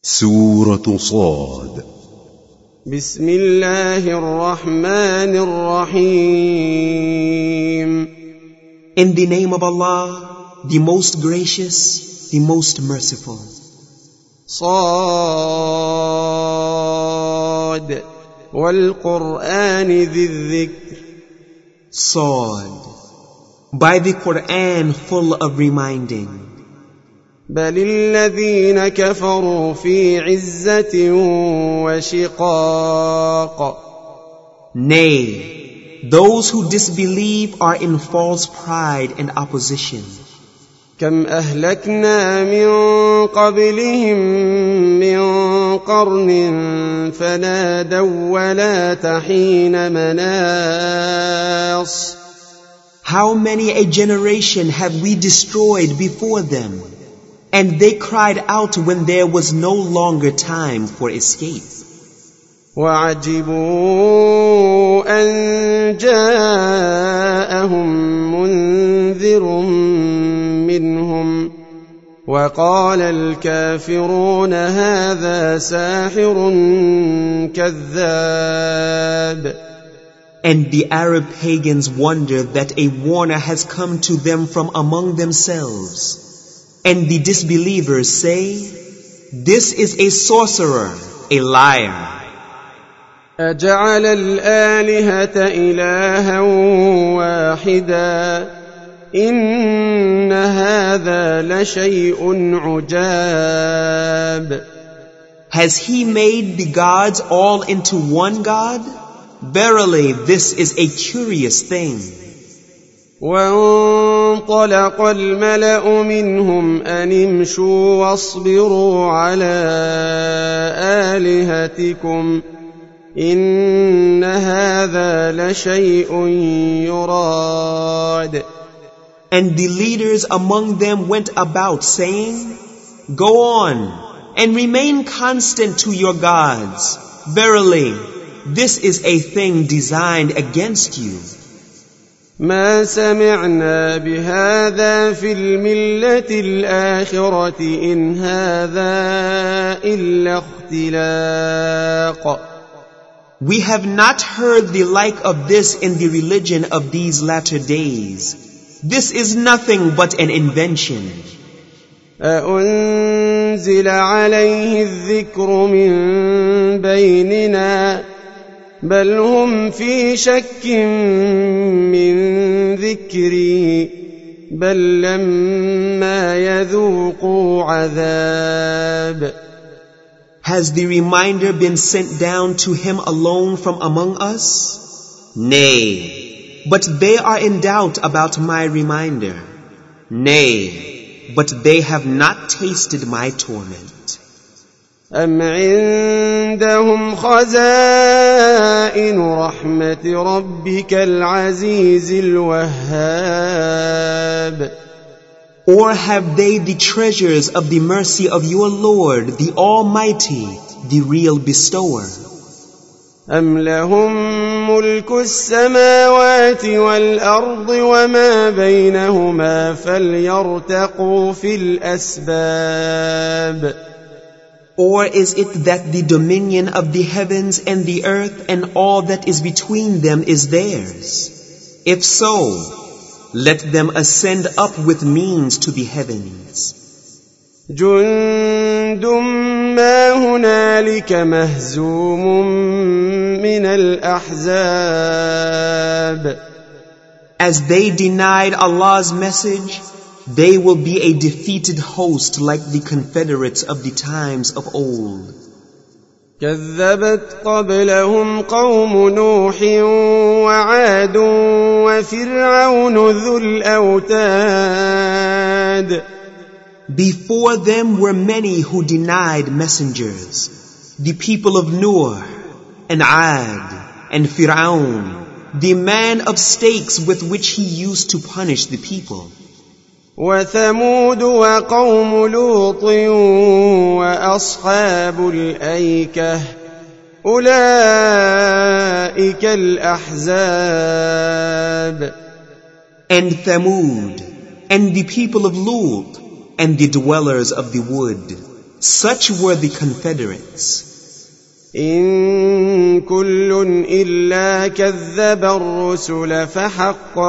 سورة صاد. بسم الله الرحمن الرحيم. In the name of Allah, the most gracious, the most merciful. صاد والقرآن ذي الذكر. Sad. By the Quran full of reminding. بل الذين كفروا في عزة وشقاق. Nay, those who disbelieve are in false pride and opposition. كم أهلكنا من قبلهم من قرن فنادوا ولا حين مناص. How many a generation have we destroyed before them, and they cried out when there was no longer time for escape. وعجبوا أن جاءهم منذر منهم وقال الكافرون هذا ساحر كذاب. And the Arab pagans wonder that a warner has come to them from among themselves. And the disbelievers say, this is a sorcerer, a liar. أجعل الآلهة إلها واحدا إن هذا لشيء عجاب. Has he made the gods all into one God? Verily, this is a curious thing. وانطلق الملأ منهم أن امشوا واصبروا على آلهتكم إن هذا لشيء يراد. And the leaders among them went about saying, go on and remain constant to your gods. Verily, this is a thing designed against you. ما سمعنا بهذا في الملة الآخرة إن هذا إلا اختلاق. We have not heard the like of this in the religion of these latter days. This is nothing but an invention. أأنزل عليه الذكر من بيننا بل هم في شك من ذكري بل لما يذوقوا عذاب. Has the reminder been sent down to him alone from among us? Nay, but they are in doubt about my reminder. Nay, but they have not tasted my torment. أم عندهم خزائن رحمة ربك العزيز الوهاب. Or have they the treasures of the mercy of your Lord, the Almighty, the real bestower? أم لهم ملك السماوات والأرض وما بينهما فليرتقوا في الأسباب. Or is it that the dominion of the heavens and the earth and all that is between them is theirs? If so, let them ascend up with means to the heavens. جند ما هنالك مهزوم من الأحزاب. As they denied Allah's message, they will be a defeated host like the confederates of the times of old. كذبت قبلهم قوم نوح وعاد وفرعون ذو الأوتاد. Before them were many who denied messengers, the people of Noah and Ad and Fir'aun, the man of stakes with which he used to punish the people. وثمود وقوم لوط وأصحاب الأيكة أولئك الأحزاب. And Thamud, and the people of Lut, and the dwellers of the wood. Such were the confederates. إن كل إلا كذب الرسل فحق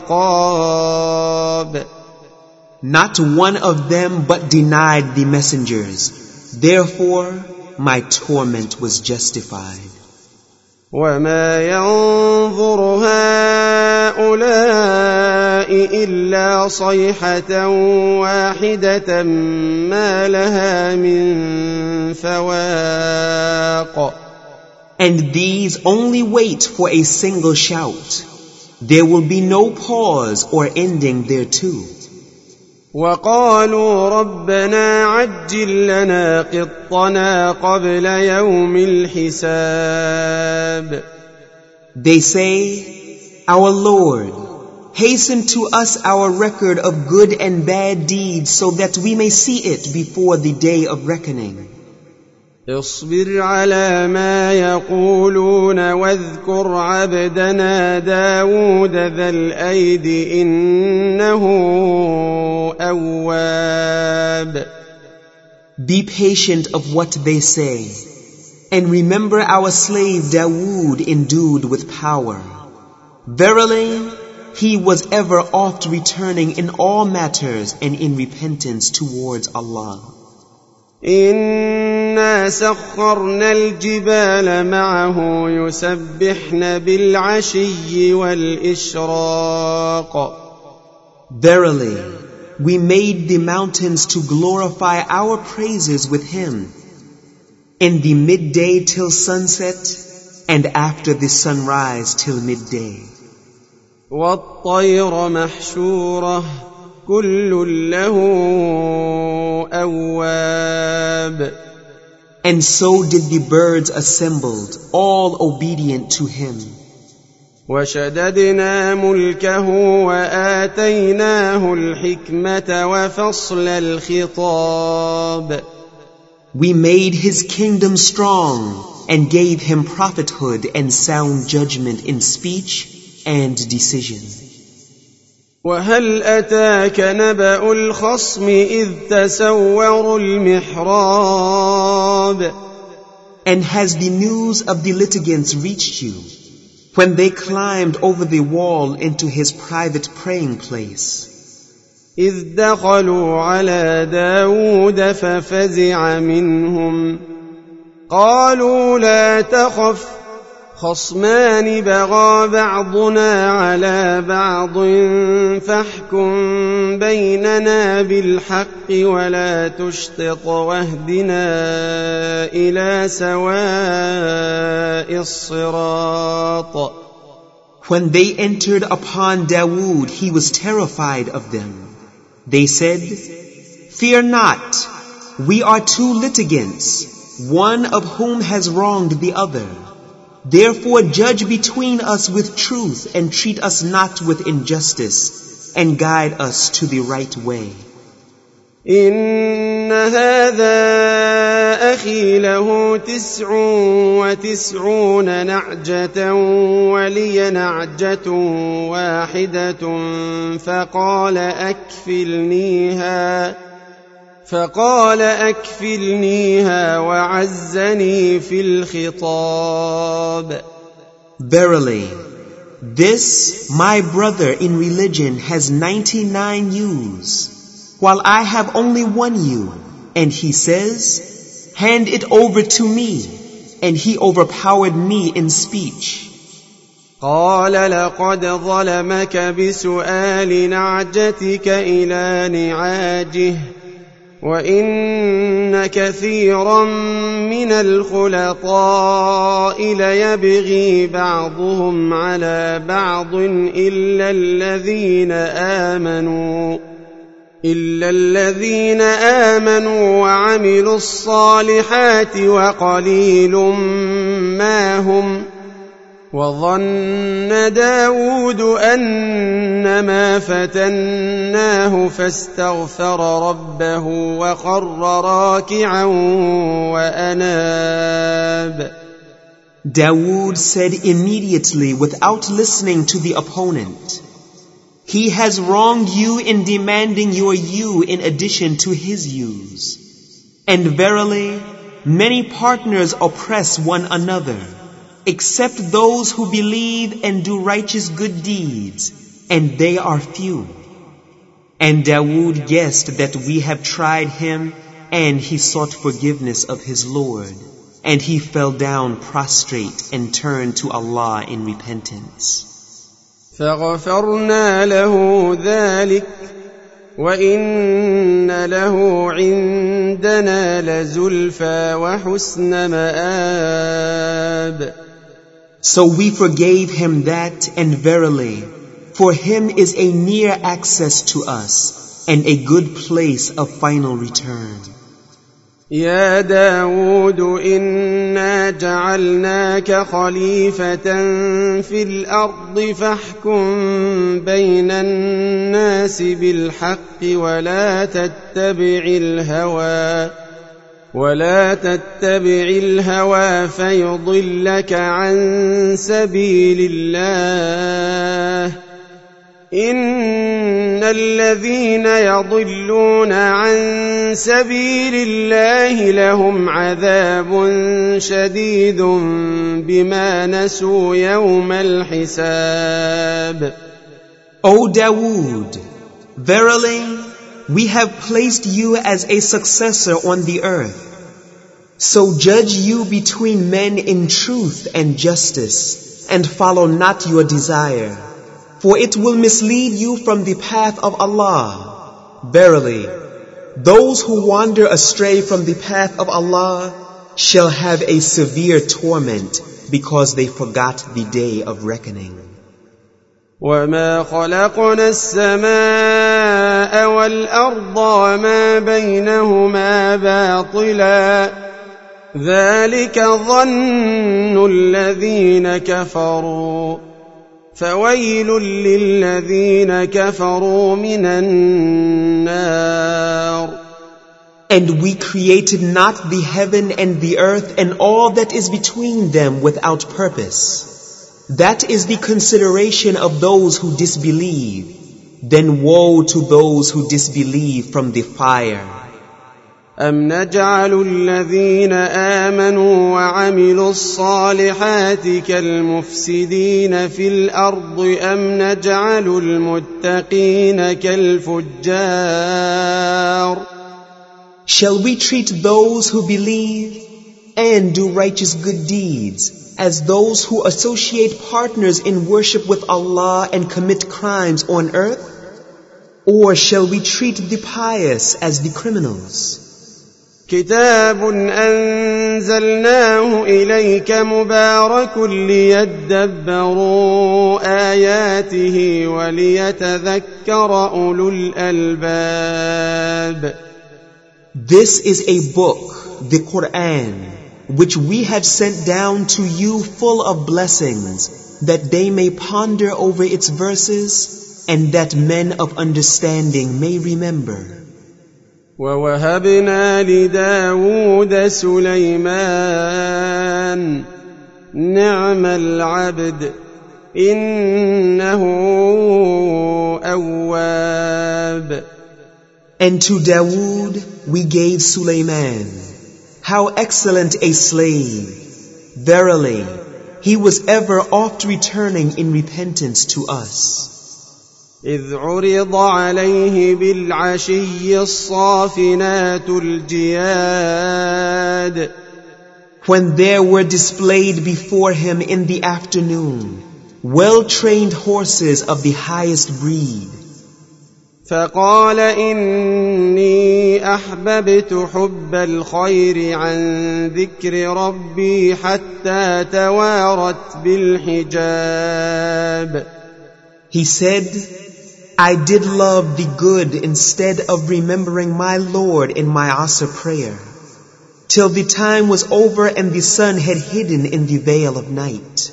عقاب. Not one of them but denied the messengers. Therefore, my torment was justified. وما ينظر هؤلاء إلا صيحة واحدة ما لها من فواق. And these only wait for a single shout. There will be no pause or ending thereto. وقالوا ربنا عجل لنا قطنا قبل يوم الحساب. They say, Our Lord, hasten to us our record of good and bad deeds so that we may see it before the day of reckoning. اصبر على ما يقولون واذكر عبدنا داود ذا الأيد إنه أواب. Be patient of what they say, and remember our slave Dawood endued with power. Verily, he was ever oft returning in all matters and in repentance towards Allah. إنا سخرنا الجبال معه يسبحن بالعشي والإشراق. Verily, we made the mountains to glorify our praises with him in the midday till sunset and after the sunrise till midday. والطير محشورة كل له أواب. And so did the birds assembled, all obedient to him. وشددنا ملكه وآتيناه الحكمة وفصل الخطاب. We made his kingdom strong and gave him prophethood and sound judgment in speech and decision. وهل أتاك نبأ الخصم إذ تسوروا المحراب. And has the news of the litigants reached you when they climbed over the wall into his private praying place? إذ دخلوا على داود ففزع منهم قالوا لا تخف خصمان بغى بعضنا على بعض فاحكم بيننا بالحق ولا تشطط واهدنا إلى سواء الصراط. When they entered upon Dawood, he was terrified of them. They said, Fear not, we are two litigants, one of whom has wronged the other. Therefore judge between us with truth and treat us not with injustice and guide us to the right way. إن هذا أخي له 99 نعجة ولي نعجة واحدة فقال أكفلنيها وعزني في الخطاب. Verily, this my brother in religion has 99 ewes, while I have only one ewe, and he says, Hand it over to me, and he overpowered me in speech. قال لقد ظلمك بسؤال نعجتك إلى نعاجه وإن كثيرا من الخلطاء ليبغي بعضهم على بعض إلا الذين آمنوا وعملوا الصالحات وقليل ما هم. وظن داود أنما فتناه فاستغفر ربه وخر راكعا وأناب. Dawood said immediately without listening to the opponent, He has wronged you in demanding your ewe in addition to his ewes. And verily, many partners oppress one another, except those who believe and do righteous good deeds, and they are few. And Dawood guessed that we have tried him, and he sought forgiveness of his Lord, and he fell down prostrate and turned to Allah in repentance. فغفرنا له ذلك وإن له عندنا لزلفى وحسن مآب. So we forgave him that, and verily, for him is a near access to us, and a good place of final return. يا داود إنا جعلناك خليفة في الأرض فاحكم بين الناس بالحق ولا تتبع الهوى فيضلك عن سبيل الله. إن الذين يضلون عن سبيل الله لهم عذاب شديد بما نسوا يوم الحساب. O Dawood, verily, we have placed you as a successor on the earth. So judge you between men in truth and justice, and follow not your desire, for it will mislead you from the path of Allah. Verily, those who wander astray from the path of Allah shall have a severe torment because they forgot the day of reckoning. وما خلقنا السماء والأرض وما بينهما باطلا ذلك ظن الذين كفروا فويل للذين كفروا من النار. And we created not the heaven and the earth and all that is between them without purpose. That is the consideration of those who disbelieve. Then woe to those who disbelieve from the fire. أم نجعل الذين آمنوا وعملوا الصالحات كالمفسدين في الأرض أم نجعل المتقين كالفجار. Shall we treat those who believe and do righteous good deeds as those who associate partners in worship with Allah and commit crimes on earth? Or shall we treat the pious as the criminals? كتاب أنزلناه إليك مبارك ليدبروا آياته وليتذكر أولو الألباب. This is a book, the Quran, which we have sent down to you full of blessings, that they may ponder over its verses, and that men of understanding may remember. ووهبنا لداود سليمان نعم العبد إنه أواب. And to Dawood we gave Sulaiman. How excellent a slave! Verily, he was ever oft returning in repentance to us. إذ عرض عليه بالعشي الصافنات الجياد. When there were displayed before him in the afternoon well-trained horses of the highest breed. فقال إني أحببت حب الخير عن ذكر ربي حتى توارت بالحجاب. He said, I did love the good instead of remembering my Lord in my Asr prayer, till the time was over and the sun had hidden in the veil of night.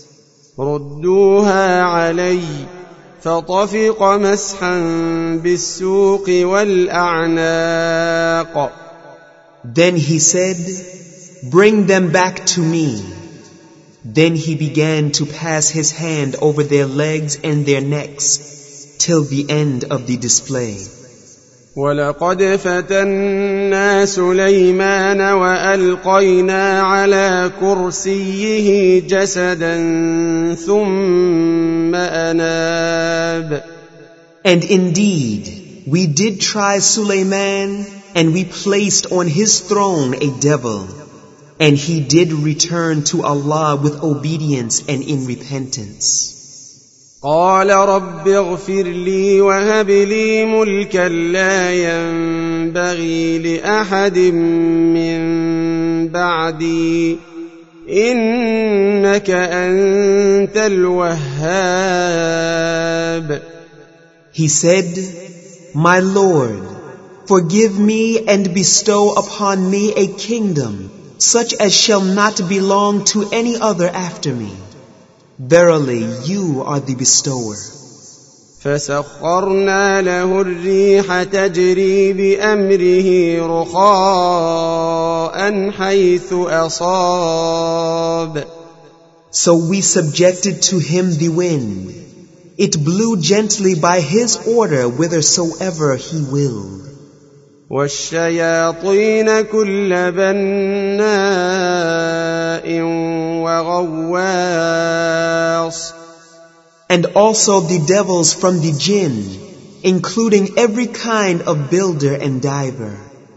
ردوها علي فطفق مسحا بالسوق والأعناق. Then he said, bring them back to me. Then he began to pass his hand over their legs and their necks till the end of the display. ولقد فتنا سليمان وألقينا على كرسيه جسدا ثم أناب. And indeed, we did try Sulaiman, and we placed on his throne a devil, and he did return to Allah with obedience and in repentance. قال رب اغفر لي وهب لي ملكا لا ينبغي لأحد من بعدي إنك أنت الوهاب. He said, My Lord, forgive me and bestow upon me a kingdom such as shall not belong to any other after me. Verily, you are the bestower. فسخرنا له الريح تجري بأمره رخاء حيث أصاب. So we subjected to him the wind. It blew gently by his order whithersoever he willed. والشياطين كل بناء وغواص. And also the devils from the jinn, including every kind of builder and diver.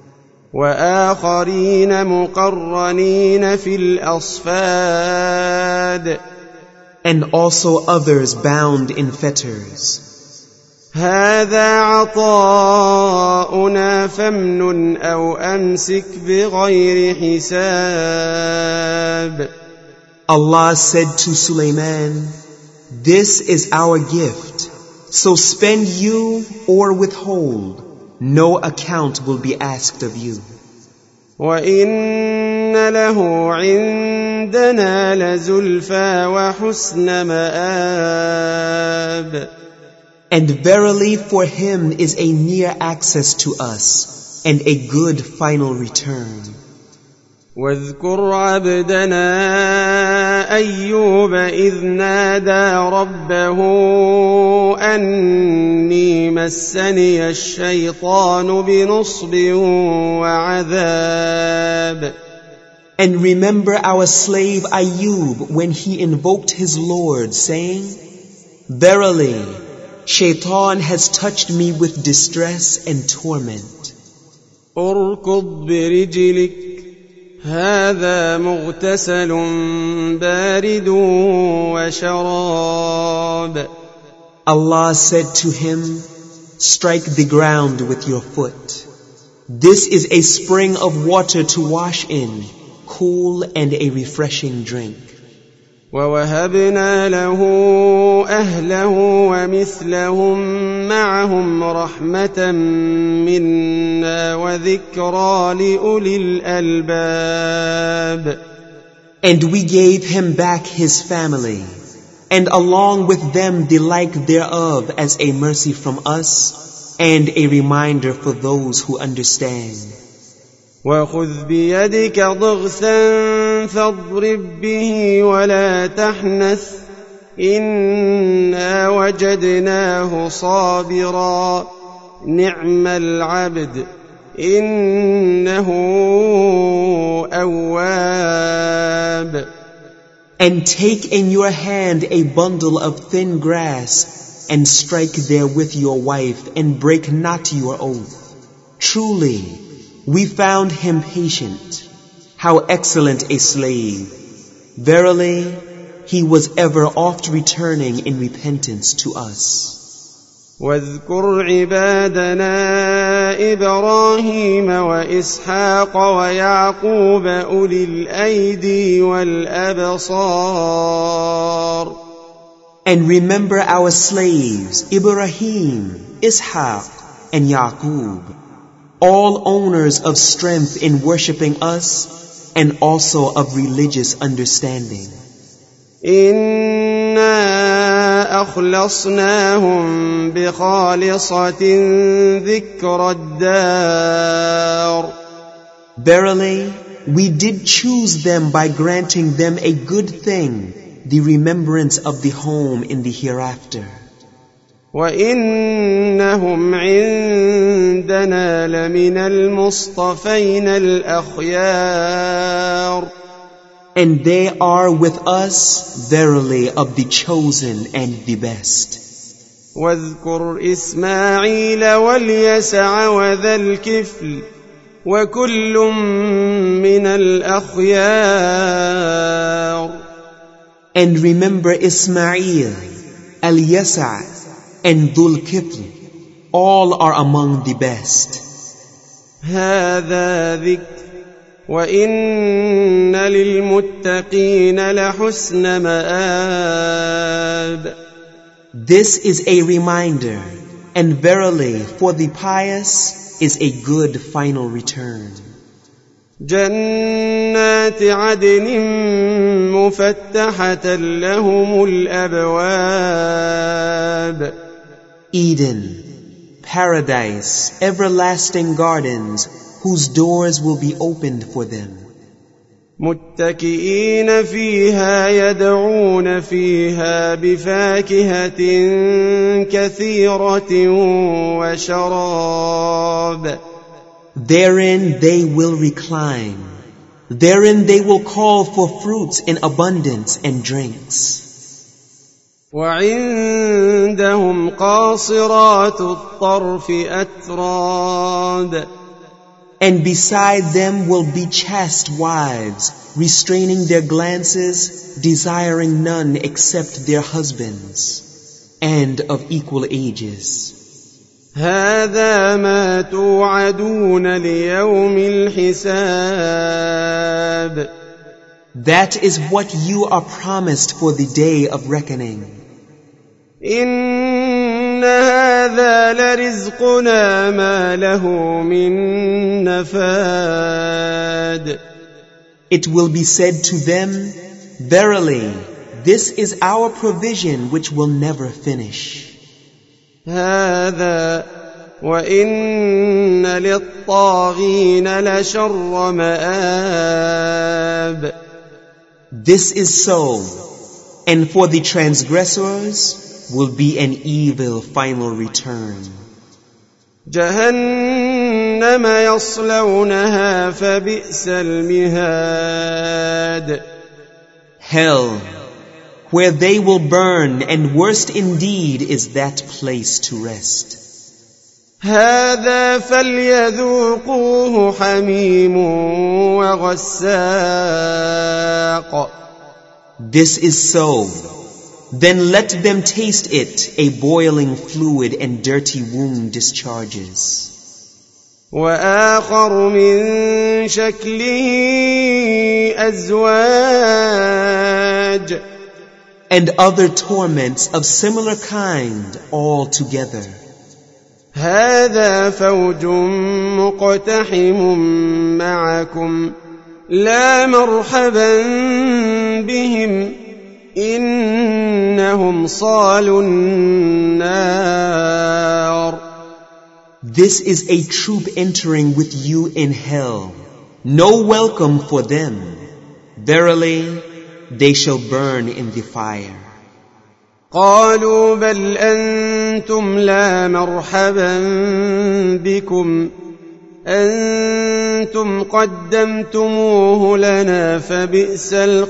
وآخرين مقرنين في الأصفاد. And also others bound in fetters. هذا عطاؤنا فامنن أو أمسك بغير حساب. Allah said to Sulaiman, This is our gift, so spend you or withhold. No account will be asked of you. وَإِنَّ لَهُ عِندَنَا لَزُلْفَىٰ وَحُسْنَ مَآبٍ. And verily for him is a near access to us and a good final return. واذكر عبدنا أيوب إذ نادى ربه أني مسني الشيطان بنصب وعذاب. And remember our slave Ayub when he invoked his Lord, saying, Verily, Shaitan has touched me with distress and torment. اركض برجلك هذا مغتسل بارد وشراب. Allah said to him, Strike the ground with your foot. This is a spring of water to wash in, cool and a refreshing drink. ووهبنا له أهله ومثلهم معهم رحمة منا وذكرى لأولي الألباب. And we gave him back his family, and along with them the like thereof as a mercy from us, and a reminder for those who understand. وخذ بيدك ضغثا فاضرب به ولا تحنث إنا وجدناه صابرا نعم العبد إنه أواب. And take in your hand a bundle of thin grass, and strike therewith your wife, and break not your oath. Truly, we found him patient. How excellent a slave. Verily, he was ever oft returning in repentance to us. واذكر عبادنا إبراهيم وإسحاق ويعقوب أولي الأيدي والأبصار. And remember our slaves, Ibrahim, Ishaq, and Yaqub, all owners of strength in worshipping us, and also of religious understanding. إنا أخلصناهم بخالصة ذكر الدار. Verily, we did choose them by granting them a good thing, the remembrance of the home in the hereafter. وإنهم عندنا لمن المصطفين الأخيار. And they are with us verily of the chosen and the best. واذكر إسماعيل واليسع وذا الكفل وكل من الأخيار. And remember Ismail, Al-Yasa' and Dhul Kifl, all are among the best. هذا ذكر وإن للمتقين لحسن مآب. This is a reminder, and verily for the pious is a good final return. جنات عدن مفتحة لهم الأبواب. Eden, paradise, everlasting gardens, whose doors will be opened for them. متكئين فيها يدعون فيها بفاكهة كثيرة وشراب. Therein they will recline. Therein they will call for fruits in abundance and drinks. وعندهم قاصرات الطرف أتراد. And beside them will be chaste wives, restraining their glances, desiring none except their husbands, and of equal ages. هذا ما توعدون ليوم الحساب. That is what you are promised for the day of reckoning. إن هذا لرزقنا ما له من نفاد. It will be said to them, verily, this is our provision which will never finish. هذا وإن للطاغين لشر مآب. This is so, and for the transgressors will be an evil final return. جهنم يصلونها فبئس المهاد. Hell, where they will burn, and worst indeed is that place to rest. هذا فليذوقوه حميم وغساق. This is so. Then let them taste it, a boiling fluid and dirty womb discharges. وآخر من شكله أزواج. And other torments of similar kind all together. هذا فوج مقتحم معكم لا مرحبا بهم إنهم صالوا النار. This is a troop entering with you in hell. No welcome for them. Verily, they shall burn in the fire. قالوا بل أنتم لا مرحبا بكم أنتم قدمتموه لنا فبئس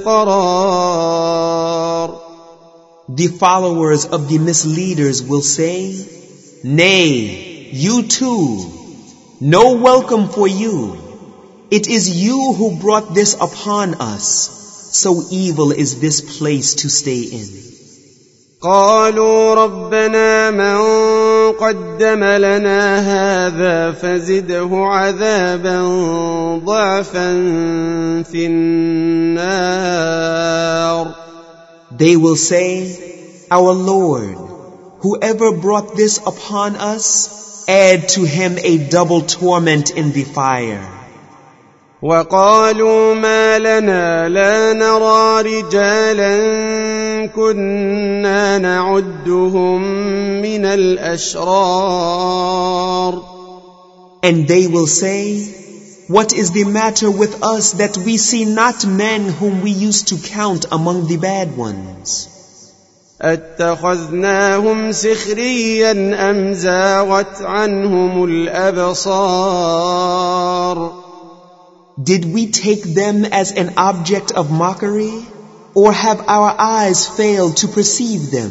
القرار. The followers of the misleaders will say, Nay, you too, no welcome for you. It is you who brought this upon us. So evil is this place to stay in. قالوا ربنا من قدم لنا هذا فزده عذابا ضعفا في النار. They will say, Our Lord, whoever brought this upon us, add to him a double torment in the fire. وقالوا ما لنا لا نرى رجالا كنا نعدهم من الأشرار. And they will say, What is the matter with us that we see not men whom we used to count among the bad ones? أَتَّخَذْنَاهُمْ سِخْرِيًّا أَمْ زَاغَتْ عَنْهُمُ الْأَبْصَارُ Did we take them as an object of mockery, or have our eyes failed to perceive them?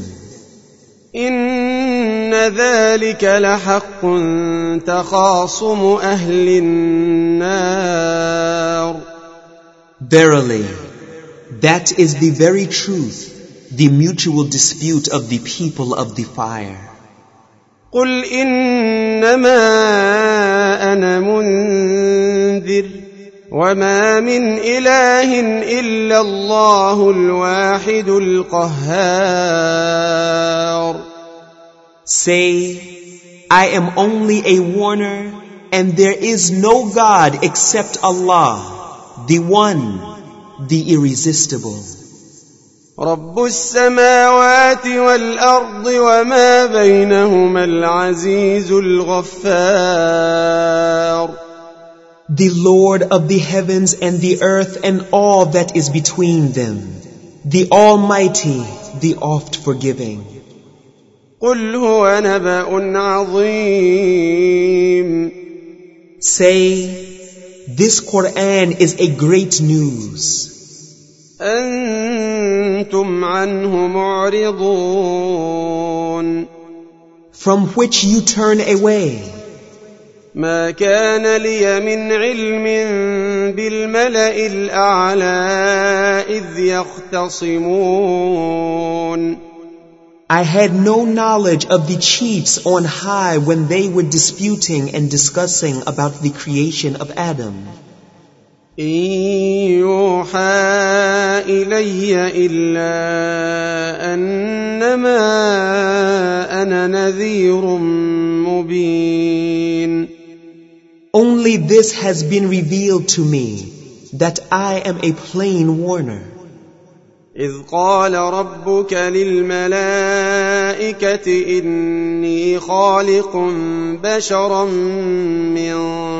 إِنَّ ذَلِكَ لَحَقٌّ تَخَاصُمُ أَهْلِ النَّارِ Verily, that is the very truth, the mutual dispute of the people of the fire. قُلْ إِنَّمَا أَنَا مُنذِرٌ وَمَا مِنْ إِلَٰهٍ إِلَّا اللَّهُ الْوَاحِدُ الْقَهَّارُ Say, I am only a warner, and there is no God except Allah, the One, the Irresistible. رب السماوات والأرض وما بينهما العزيز الغفار The Lord of the heavens and the earth and all that is between them, the Almighty, the oft-forgiving. قل هو نبأ عظيم Say, this Quran is a great news. أنتم عنه معرضون From which you turn away. ما كان لي من علم بالملأ الأعلى إذ يختصمون I had no knowledge of the chiefs on high when they were disputing and discussing about the creation of Adam. إن يوحى إلي إلا أنما أنا نذير مبين Only this has been revealed to me, that I am a plain warner. إذ قال ربك للملائكة إني خالق بشرا من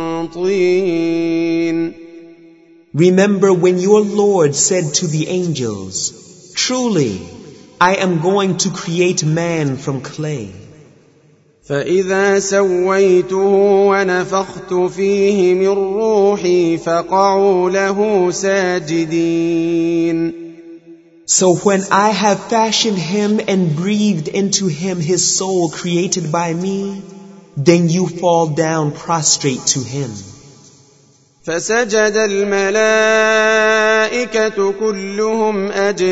طين Remember when your Lord said to the angels, truly, I am going to create man from clay. فإذا سويته ونفخت فيه من روحي فقعوا له ساجدين So when I have fashioned him and breathed into him his soul created by me, then you fall down prostrate to him. فسجد الملائكة كلهم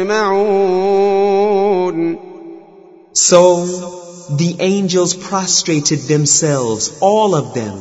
أجمعون So the angels prostrated themselves, all of them.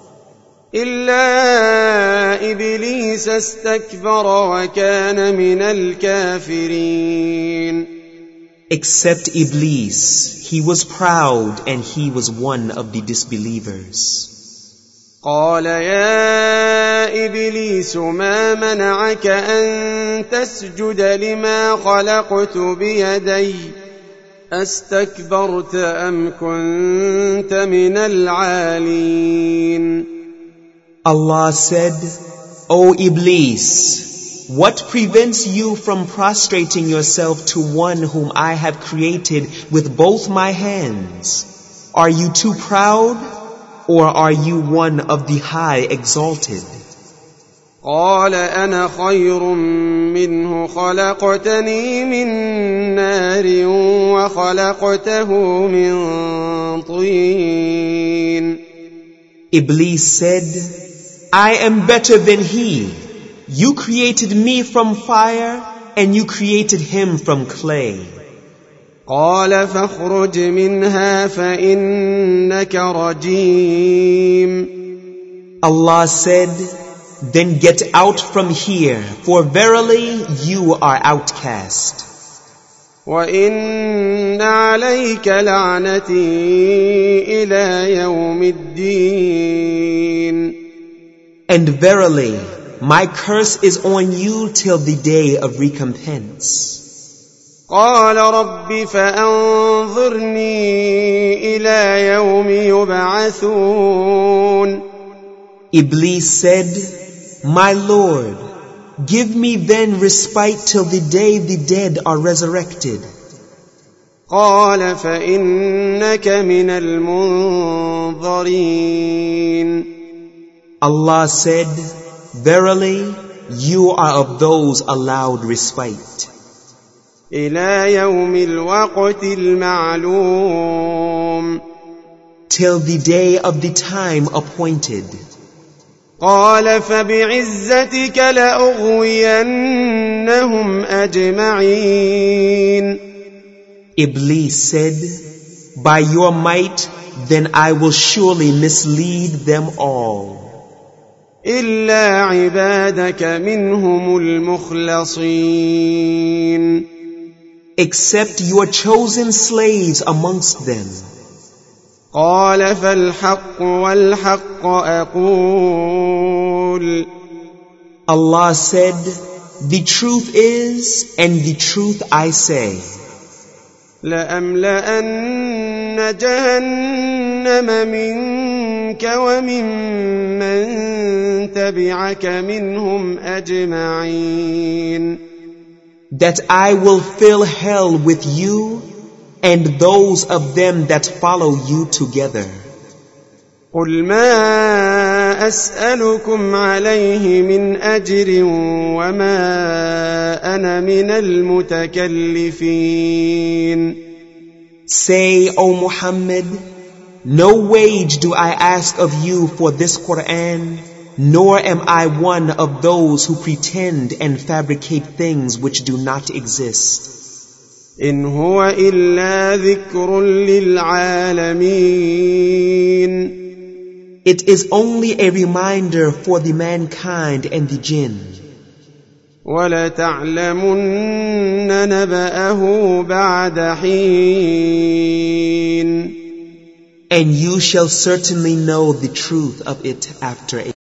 إلا إبليس استكبر وكان من الكافرين Except Iblis, he was proud and he was one of the disbelievers. قال يا إبليس ما منعك أن تسجد لما خلقت بيدي أستكبرت أم كنت من العالين Allah said, O Iblis, what prevents you from prostrating yourself to one whom I have created with both my hands? Are you too proud, or are you one of the high exalted? قال أنا خير منه خلقتني من نار وخلقته من طين Iblis said, I am better than he. You created me from fire, and you created him from clay. قال فاخرج منها فإنك رجيم Allah said, then get out from here, for verily you are outcast. وإن عليك لعنتي إلى يوم الدين And verily, my curse is on you till the day of recompense. قال رب فأنظرني إلى يوم يبعثون Iblis said, My Lord, give me then respite till the day the dead are resurrected. قال فإنك من المنظرين. Allah said, Verily, you are of those allowed respite. إلى يوم الوقت المعلوم. Till the day of the time appointed. قال فبعزتك لأغوينهم أجمعين. Iblis said, By your might, then I will surely mislead them all. إلا عبادك منهم المخلصين. Except your chosen slaves amongst them. قال فالحق والحق أقول. Allah said, The truth is, and the truth I say. لأملأن جهنم منك وممن تبعك منهم أجمعين. That I will fill hell with you and those of them that follow you together. قل ما أسألكم عليه من أجر وما أنا من المتكلفين. Say, O Muhammad, no wage do I ask of you for this Quran, nor am I one of those who pretend and fabricate things which do not exist. إن هو إلا ذكر للعالمين. It is only a reminder for the mankind and the jinn. وَلَتَعْلَمُنَّ نَبَأَهُ بَعْدَ حِينٍ. And you shall certainly know the truth of it after a